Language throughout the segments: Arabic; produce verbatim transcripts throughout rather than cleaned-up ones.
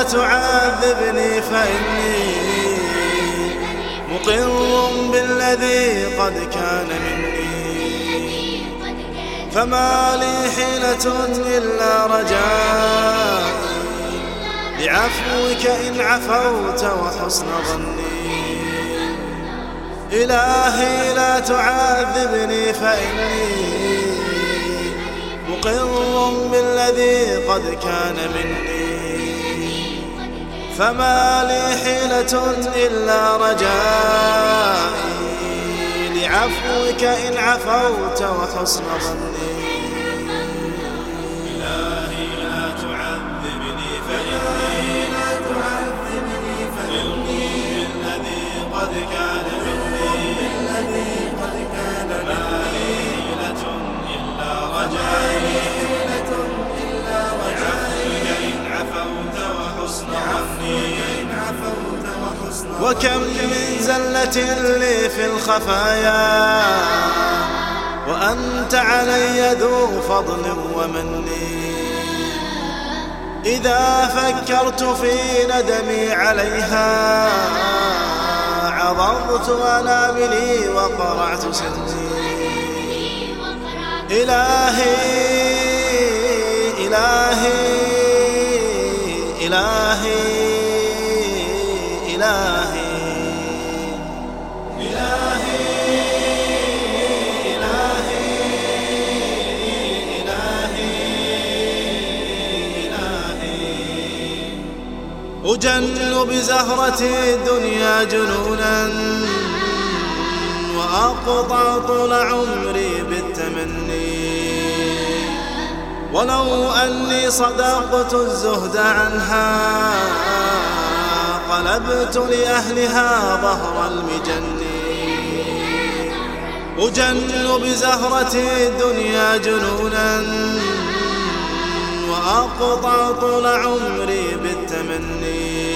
لا تعذبني فإني مقر بالذي قد كان مني، فما لي حيلة إلا رجائي بعفوك إن عفوت وحسن ظني. إلهي لا تعذبني فإني مقر بالذي قد كان مني، فما لي حيلة إلا رجائي لعفوك إن عفوت وحسن ظني. إلهي لا تعذبني فإني لا تعذبني فإني الذي قد كان مني الذي قد كان ما لي حيلة إلا رجائي إلا رجائي إن عفوت وحسن ظني إن عفوت وحسن ظني. وكم من زلة لي في الخفايا وأنت علي ذو فضل ومن، إذا فكرت في ندمي عليها عضضت أناملي وقرعت سني. إلهي إلهي إلهي إلهي أجن بزهرة الدنيا جنونا وأقطع طول عمري بالتمني، ولو أني صدقت الزهد عنها قلبت لأهلها ظهر المجن. أجن بزهرة الدنيا جنونا وأقطع طول عمري بالتمني،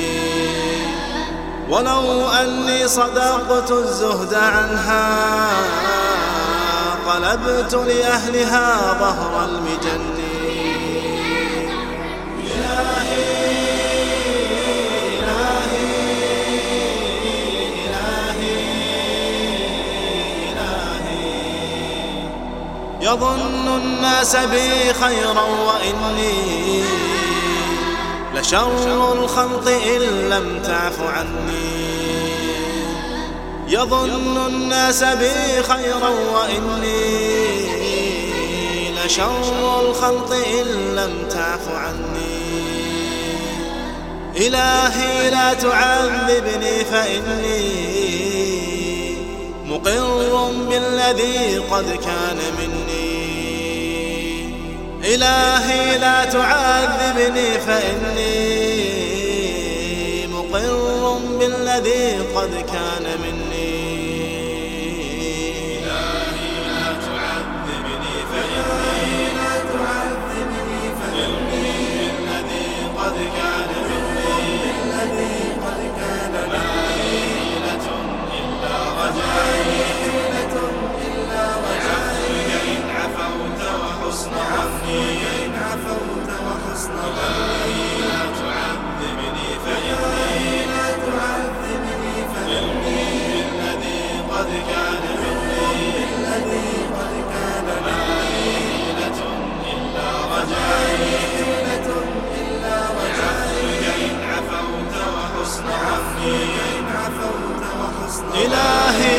ولو أني صدقت الزهد عنها قلبت لأهلها ظهر المجن. يظن الناس بي خيرا وإني لشر الخلق إن لم تعف عني. يظن الناس بي خيرا وإني لشر الخلق إن لم تعف عني. إلهي لا تعذبني فإني مقر بالذي قد كان مني. إلهي لا تعذبني فإني مقر بالذي قد كان مني. إلهي لا تعذبني فإني لا تعذبني فإني الذي قد كان مني الذي قد كان ما لي حيلة إلا رجائي إلا رجائي إن عفوت وحسن ظني إن عفوت وحسن ظني. لا تعذبني فإني لا تعذبني فإني الذي قد كان مني الذي قد كان ما لي حيلة إلا رجائي إلا رجائي إن عفوت وحسن ظني إن عفوت وحسن ظني. إلهي